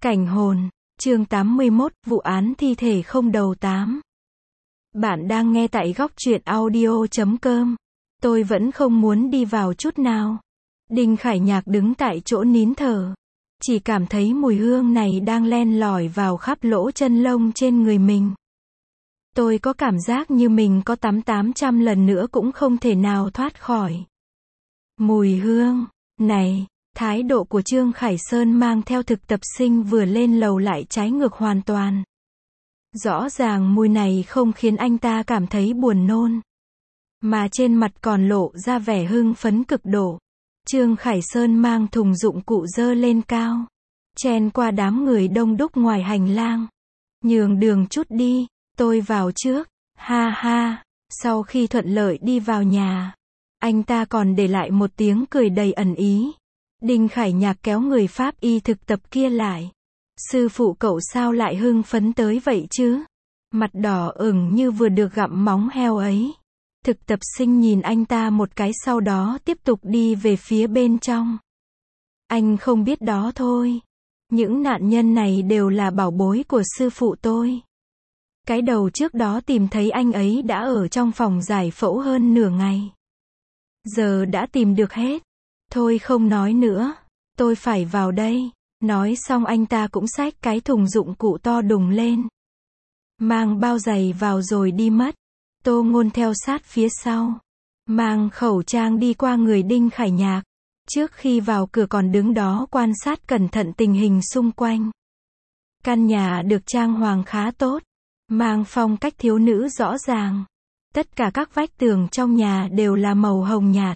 Cảnh hồn, chương 81, vụ án thi thể không đầu 8. Bạn đang nghe tại góc truyện audio.com. Tôi vẫn không muốn đi vào chút nào. Đinh Khải Nhạc đứng tại chỗ nín thở. Chỉ cảm thấy mùi hương này đang len lỏi vào khắp lỗ chân lông trên người mình. Tôi có cảm giác như mình có tắm 800 lần nữa cũng không thể nào thoát khỏi. Mùi hương này. Thái độ của Trương Khải Sơn mang theo thực tập sinh vừa lên lầu lại trái ngược hoàn toàn. Rõ ràng mùi này không khiến anh ta cảm thấy buồn nôn, mà trên mặt còn lộ ra vẻ hưng phấn cực độ. Trương Khải Sơn mang thùng dụng cụ dơ lên cao, chen qua đám người đông đúc ngoài hành lang. Nhường đường chút đi, tôi vào trước, ha ha. Sau khi thuận lợi đi vào nhà, anh ta còn để lại một tiếng cười đầy ẩn ý. Đinh Khải Nhạc kéo người pháp y thực tập kia lại. Sư phụ cậu sao lại hưng phấn tới vậy chứ? Mặt đỏ ửng như vừa được gặm móng heo ấy. Thực tập sinh nhìn anh ta một cái sau đó tiếp tục đi về phía bên trong. Anh không biết đó thôi. Những nạn nhân này đều là bảo bối của sư phụ tôi. Cái đầu trước đó tìm thấy anh ấy đã ở trong phòng giải phẫu hơn nửa ngày. Giờ đã tìm được hết. Thôi không nói nữa, tôi phải vào đây. Nói xong anh ta cũng xách cái thùng dụng cụ to đùng lên. Mang bao giày vào rồi đi mất. Tô Ngôn theo sát phía sau. Mang khẩu trang đi qua người Đinh Khải Nhạc. Trước khi vào cửa còn đứng đó quan sát cẩn thận tình hình xung quanh. Căn nhà được trang hoàng khá tốt. Mang phong cách thiếu nữ rõ ràng. Tất cả các vách tường trong nhà đều là màu hồng nhạt.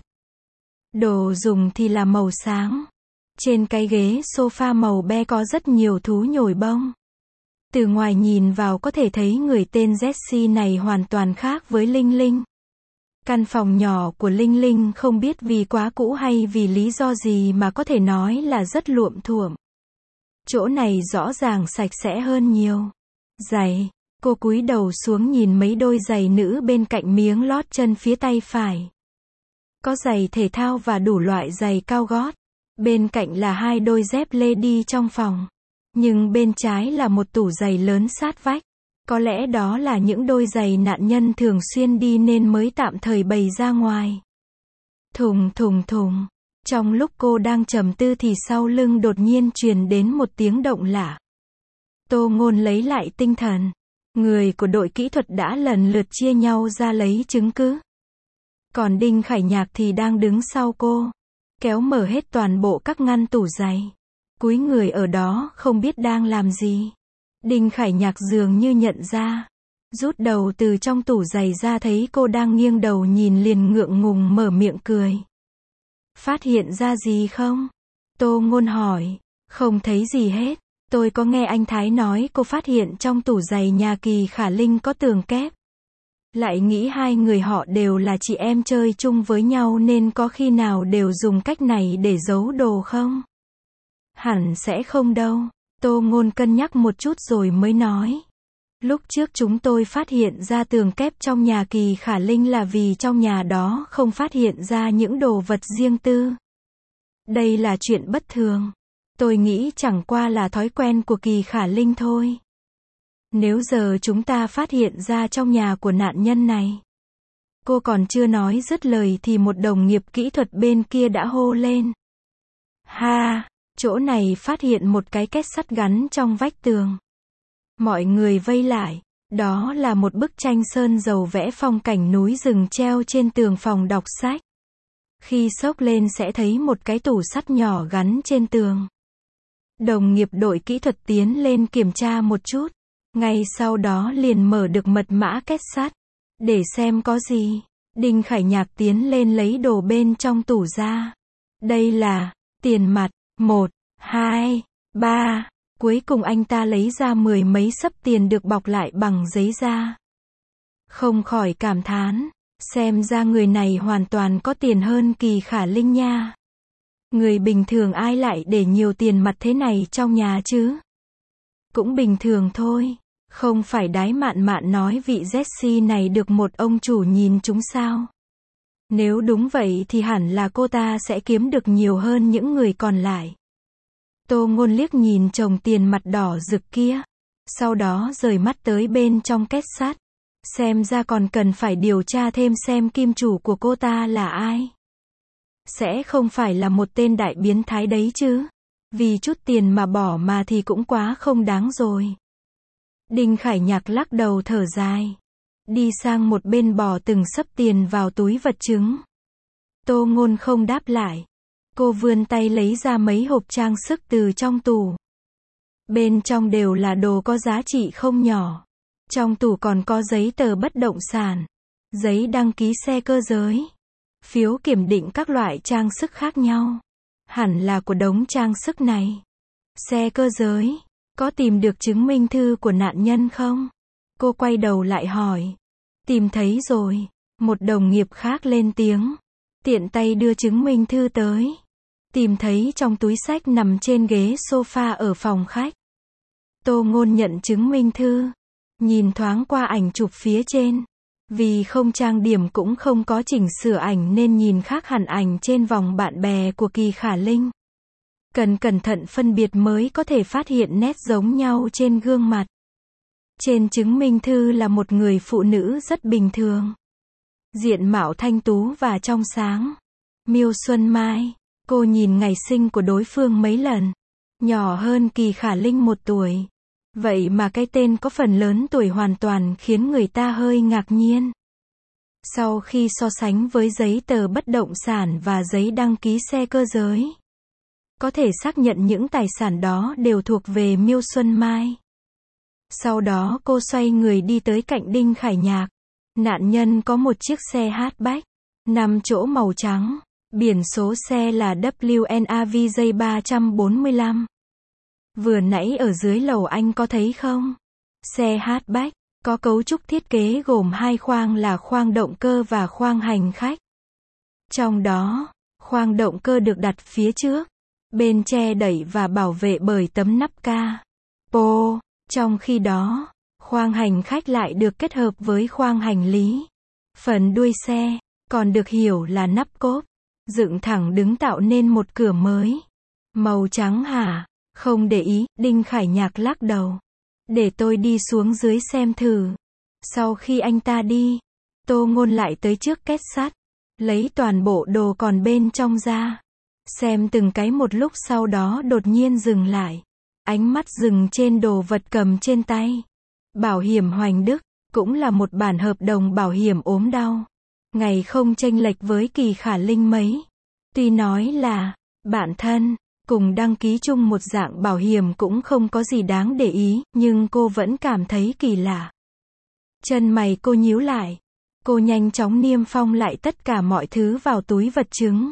Đồ dùng thì là màu sáng. Trên cái ghế sofa màu be có rất nhiều thú nhồi bông. Từ ngoài nhìn vào có thể thấy người tên Jessie này hoàn toàn khác với Linh Linh. Căn phòng nhỏ của Linh Linh không biết vì quá cũ hay vì lý do gì mà có thể nói là rất luộm thuộm. Chỗ này rõ ràng sạch sẽ hơn nhiều. Giày. Cô cúi đầu xuống nhìn mấy đôi giày nữ bên cạnh miếng lót chân phía tay phải. Có giày thể thao và đủ loại giày cao gót. Bên cạnh là hai đôi dép lê đi trong phòng. Nhưng bên trái là một tủ giày lớn sát vách. Có lẽ đó là những đôi giày nạn nhân thường xuyên đi nên mới tạm thời bày ra ngoài. Thùng thùng thùng. Trong lúc cô đang trầm tư thì sau lưng đột nhiên truyền đến một tiếng động lạ. Tô Ngôn lấy lại tinh thần. Người của đội kỹ thuật đã lần lượt chia nhau ra lấy chứng cứ. Còn Đinh Khải Nhạc thì đang đứng sau cô. Kéo mở hết toàn bộ các ngăn tủ giày. Cúi người ở đó không biết đang làm gì. Đinh Khải Nhạc dường như nhận ra. Rút đầu từ trong tủ giày ra thấy cô đang nghiêng đầu nhìn liền ngượng ngùng mở miệng cười. Phát hiện ra gì không? Tô Ngôn hỏi. Không thấy gì hết. Tôi có nghe anh Thái nói cô phát hiện trong tủ giày nhà Kỳ Khả Linh có tường kép. Lại nghĩ hai người họ đều là chị em chơi chung với nhau nên có khi nào đều dùng cách này để giấu đồ không? Hẳn sẽ không đâu. Tô Ngôn cân nhắc một chút rồi mới nói. Lúc trước chúng tôi phát hiện ra tường kép trong nhà Kỳ Khả Linh là vì trong nhà đó không phát hiện ra những đồ vật riêng tư. Đây là chuyện bất thường. Tôi nghĩ chẳng qua là thói quen của Kỳ Khả Linh thôi. Nếu giờ chúng ta phát hiện ra trong nhà của nạn nhân này. Cô còn chưa nói dứt lời thì một đồng nghiệp kỹ thuật bên kia đã hô lên. Ha, chỗ này phát hiện một cái két sắt gắn trong vách tường. Mọi người vây lại. Đó là một bức tranh sơn dầu vẽ phong cảnh núi rừng treo trên tường phòng đọc sách. Khi xốc lên sẽ thấy một cái tủ sắt nhỏ gắn trên tường. Đồng nghiệp đội kỹ thuật tiến lên kiểm tra một chút. Ngay sau đó liền mở được mật mã két sắt. Để xem có gì. Đinh Khải Nhạc tiến lên lấy đồ bên trong tủ ra. Đây là tiền mặt. 1, 2, 3. Cuối cùng anh ta lấy ra 10 mấy xấp tiền được bọc lại bằng giấy da. Không khỏi cảm thán. Xem ra người này hoàn toàn có tiền hơn Kỳ Khả Linh nha. Người bình thường ai lại để nhiều tiền mặt thế này trong nhà chứ? Cũng bình thường thôi. Không phải Đái Mạn Mạn nói vị Jessie này được một ông chủ nhìn chúng sao? Nếu đúng vậy thì hẳn là cô ta sẽ kiếm được nhiều hơn những người còn lại. Tô Ngôn liếc nhìn chồng tiền mặt đỏ rực kia. Sau đó rời mắt tới bên trong két sắt. Xem ra còn cần phải điều tra thêm xem kim chủ của cô ta là ai. Sẽ không phải là một tên đại biến thái đấy chứ. Vì chút tiền mà bỏ mà thì cũng quá không đáng rồi. Đinh Khải Nhạc lắc đầu thở dài. Đi sang một bên bỏ từng xấp tiền vào túi vật chứng. Tô Ngôn không đáp lại. Cô vươn tay lấy ra mấy hộp trang sức từ trong tủ. Bên trong đều là đồ có giá trị không nhỏ. Trong tủ còn có giấy tờ bất động sản, giấy đăng ký xe cơ giới, phiếu kiểm định các loại trang sức khác nhau. Hẳn là của đống trang sức này. Xe cơ giới, có tìm được chứng minh thư của nạn nhân không? Cô quay đầu lại hỏi. Tìm thấy rồi. Một đồng nghiệp khác lên tiếng. Tiện tay đưa chứng minh thư tới. Tìm thấy trong túi xách nằm trên ghế sofa ở phòng khách. Tô Ngôn nhận chứng minh thư. Nhìn thoáng qua ảnh chụp phía trên. Vì không trang điểm cũng không có chỉnh sửa ảnh nên nhìn khác hẳn ảnh trên vòng bạn bè của Kỳ Khả Linh. Cần cẩn thận phân biệt mới có thể phát hiện nét giống nhau trên gương mặt. Trên chứng minh thư là một người phụ nữ rất bình thường. Diện mạo thanh tú và trong sáng. Miêu Xuân Mai. Cô nhìn ngày sinh của đối phương mấy lần. Nhỏ hơn Kỳ Khả Linh 1 tuổi. Vậy mà cái tên có phần lớn tuổi hoàn toàn khiến người ta hơi ngạc nhiên. Sau khi so sánh với giấy tờ bất động sản và giấy đăng ký xe cơ giới, có thể xác nhận những tài sản đó đều thuộc về Miêu Xuân Mai. Sau đó cô xoay người đi tới cạnh Đinh Khải Nhạc. Nạn nhân có một chiếc xe hatchback, 5 chỗ màu trắng. Biển số xe là WNAVJ 345. Vừa nãy ở dưới lầu anh có thấy không? Xe hatchback, có cấu trúc thiết kế gồm 2 khoang là khoang động cơ và khoang hành khách. Trong đó, khoang động cơ được đặt phía trước, bên che đẩy và bảo vệ bởi tấm nắp capo. Trong khi đó, khoang hành khách lại được kết hợp với khoang hành lý. Phần đuôi xe, còn được hiểu là nắp cốp, dựng thẳng đứng tạo nên một cửa mới. Màu trắng hả? Không để ý, Đinh Khải Nhạc lắc đầu. Để tôi đi xuống dưới xem thử. Sau khi anh ta đi, Tô Ngôn lại tới trước két sắt, lấy toàn bộ đồ còn bên trong ra. Xem từng cái một lúc sau đó đột nhiên dừng lại. Ánh mắt dừng trên đồ vật cầm trên tay. Bảo hiểm Hoành Đức, cũng là một bản hợp đồng bảo hiểm ốm đau. Ngày không chênh lệch với Kỳ Khả Linh mấy. Tuy nói là bạn thân, cùng đăng ký chung một dạng bảo hiểm cũng không có gì đáng để ý, nhưng cô vẫn cảm thấy kỳ lạ. Chân mày cô nhíu lại. Cô nhanh chóng niêm phong lại tất cả mọi thứ vào túi vật chứng.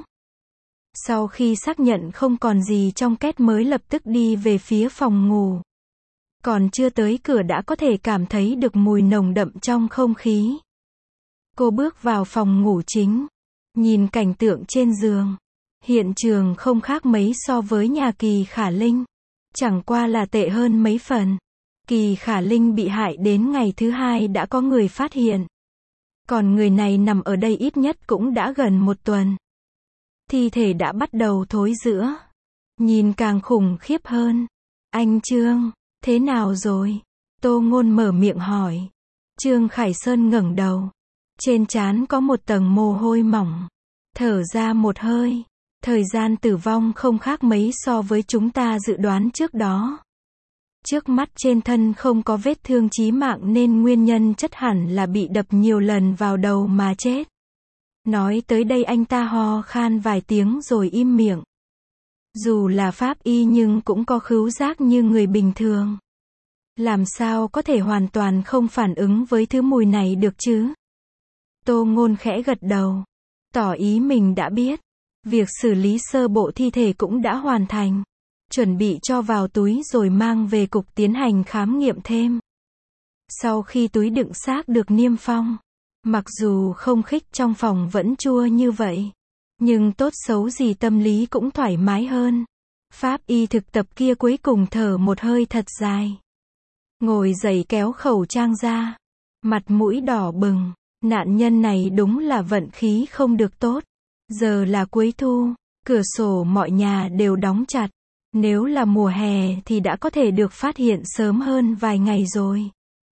Sau khi xác nhận không còn gì trong két mới lập tức đi về phía phòng ngủ. Còn chưa tới cửa đã có thể cảm thấy được mùi nồng đậm trong không khí. Cô bước vào phòng ngủ chính. Nhìn cảnh tượng trên giường. Hiện trường không khác mấy so với nhà Kỳ Khả Linh. Chẳng qua là tệ hơn mấy phần. Kỳ Khả Linh bị hại đến ngày thứ 2 đã có người phát hiện. Còn người này nằm ở đây ít nhất cũng đã gần 1 tuần. Thi thể đã bắt đầu thối rữa. Nhìn càng khủng khiếp hơn. Anh Trương, thế nào rồi? Tô Ngôn mở miệng hỏi. Trương Khải Sơn ngẩng đầu. Trên trán có một tầng mồ hôi mỏng. Thở ra một hơi. Thời gian tử vong không khác mấy so với chúng ta dự đoán trước đó. Trước mắt trên thân không có vết thương chí mạng nên nguyên nhân chất hẳn là bị đập nhiều lần vào đầu mà chết. Nói tới đây anh ta ho khan vài tiếng rồi im miệng. Dù là pháp y nhưng cũng có khứu giác như người bình thường. Làm sao có thể hoàn toàn không phản ứng với thứ mùi này được chứ? Tô Ngôn khẽ gật đầu. Tỏ ý mình đã biết. Việc xử lý sơ bộ thi thể cũng đã hoàn thành. Chuẩn bị cho vào túi rồi mang về cục tiến hành khám nghiệm thêm. Sau khi túi đựng xác được niêm phong, mặc dù không khích trong phòng vẫn chua như vậy, nhưng tốt xấu gì tâm lý cũng thoải mái hơn. Pháp y thực tập kia cuối cùng thở một hơi thật dài. Ngồi dậy kéo khẩu trang ra. Mặt mũi đỏ bừng. Nạn nhân này đúng là vận khí không được tốt. Giờ là cuối thu, cửa sổ mọi nhà đều đóng chặt. Nếu là mùa hè thì đã có thể được phát hiện sớm hơn vài ngày rồi.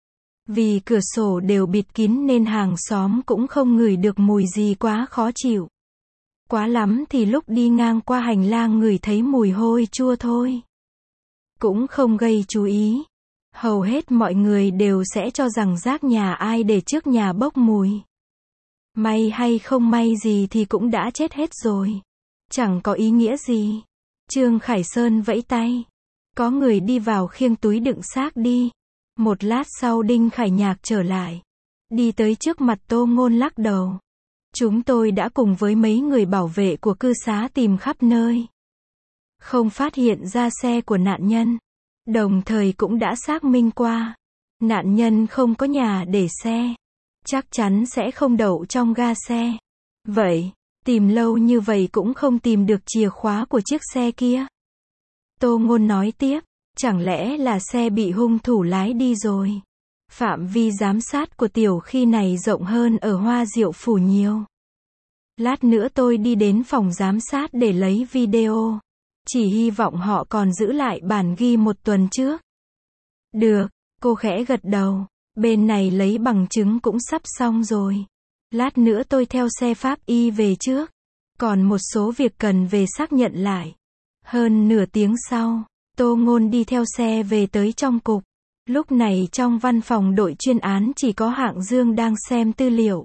Vì cửa sổ đều bịt kín nên hàng xóm cũng không ngửi được mùi gì quá khó chịu. Quá lắm thì lúc đi ngang qua hành lang ngửi thấy mùi hôi chua thôi. Cũng không gây chú ý. Hầu hết mọi người đều sẽ cho rằng rác nhà ai để trước nhà bốc mùi. May hay không may gì thì cũng đã chết hết rồi. Chẳng có ý nghĩa gì. Trương Khải Sơn vẫy tay. Có người đi vào khiêng túi đựng xác đi. Một lát sau Đinh Khải Nhạc trở lại. Đi tới trước mặt Tô Ngôn lắc đầu. Chúng tôi đã cùng với mấy người bảo vệ của cư xá tìm khắp nơi. Không phát hiện ra xe của nạn nhân. Đồng thời cũng đã xác minh qua. Nạn nhân không có nhà để xe. Chắc chắn sẽ không đậu trong ga xe. Vậy, tìm lâu như vậy cũng không tìm được chìa khóa của chiếc xe kia. Tô Ngôn nói tiếp, chẳng lẽ là xe bị hung thủ lái đi rồi. Phạm vi giám sát của tiểu khi này rộng hơn ở Hoa Diệu Phủ nhiều. Lát nữa tôi đi đến phòng giám sát để lấy video. Chỉ hy vọng họ còn giữ lại bản ghi một tuần trước. Được, cô khẽ gật đầu. Bên này lấy bằng chứng cũng sắp xong rồi. Lát nữa tôi theo xe pháp y về trước. Còn một số việc cần về xác nhận lại. Hơn nửa tiếng sau, Tô Ngôn đi theo xe về tới trong cục. Lúc này trong văn phòng đội chuyên án chỉ có Hạng Dương đang xem tư liệu.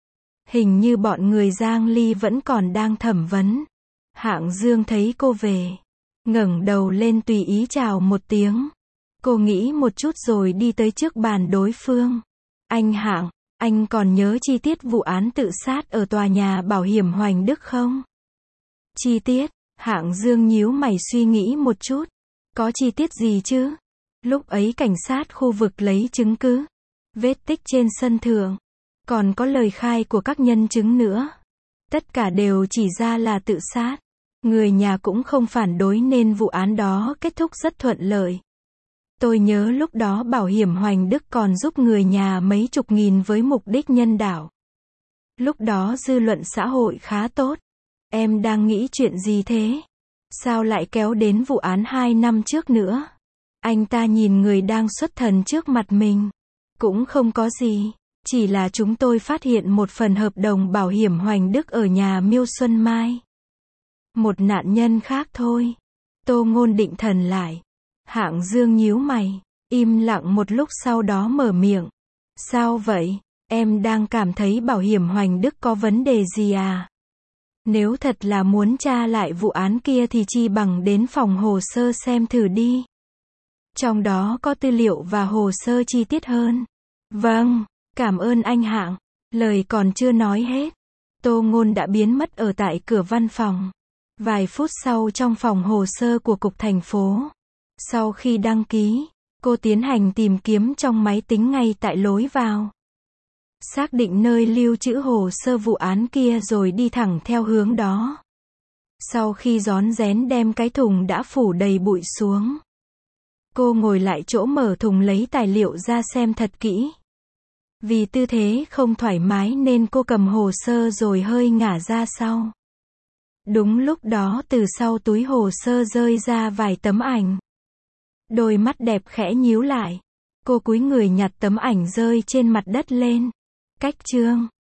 Hình như bọn người Giang Ly vẫn còn đang thẩm vấn. Hạng Dương thấy cô về, ngẩng đầu lên tùy ý chào một tiếng. Cô nghĩ một chút rồi đi tới trước bàn đối phương. Anh Hạng, anh còn nhớ chi tiết vụ án tự sát ở tòa nhà bảo hiểm Hoành Đức không? Chi tiết? Hạng Dương nhíu mày suy nghĩ một chút. Có chi tiết gì chứ? Lúc ấy cảnh sát khu vực lấy chứng cứ, vết tích trên sân thượng, còn có lời khai của các nhân chứng nữa. Tất cả đều chỉ ra là tự sát. Người nhà cũng không phản đối nên vụ án đó kết thúc rất thuận lợi. Tôi nhớ lúc đó bảo hiểm Hoành Đức còn giúp người nhà mấy chục nghìn với mục đích nhân đạo. Lúc đó dư luận xã hội khá tốt. Em đang nghĩ chuyện gì thế? Sao lại kéo đến vụ án 2 năm trước nữa? Anh ta nhìn người đang xuất thần trước mặt mình. Cũng không có gì. Chỉ là chúng tôi phát hiện một phần hợp đồng bảo hiểm Hoành Đức ở nhà Miêu Xuân Mai. Một nạn nhân khác thôi. Tô Ngôn định thần lại. Hạng Dương nhíu mày, im lặng một lúc sau đó mở miệng. Sao vậy? Em đang cảm thấy bảo hiểm Hoành Đức có vấn đề gì à? Nếu thật là muốn tra lại vụ án kia thì chi bằng đến phòng hồ sơ xem thử đi. Trong đó có tư liệu và hồ sơ chi tiết hơn. Vâng, cảm ơn anh Hạng. Lời còn chưa nói hết. Tô Ngôn đã biến mất ở tại cửa văn phòng. Vài phút sau trong phòng hồ sơ của cục thành phố. Sau khi đăng ký, cô tiến hành tìm kiếm trong máy tính ngay tại lối vào. Xác định nơi lưu trữ hồ sơ vụ án kia rồi đi thẳng theo hướng đó. Sau khi rón rén đem cái thùng đã phủ đầy bụi xuống. Cô ngồi lại chỗ mở thùng lấy tài liệu ra xem thật kỹ. Vì tư thế không thoải mái nên cô cầm hồ sơ rồi hơi ngả ra sau. Đúng lúc đó từ sau túi hồ sơ rơi ra vài tấm ảnh. Đôi mắt đẹp khẽ nhíu lại. Cô cúi người nhặt tấm ảnh rơi trên mặt đất lên. Cách chương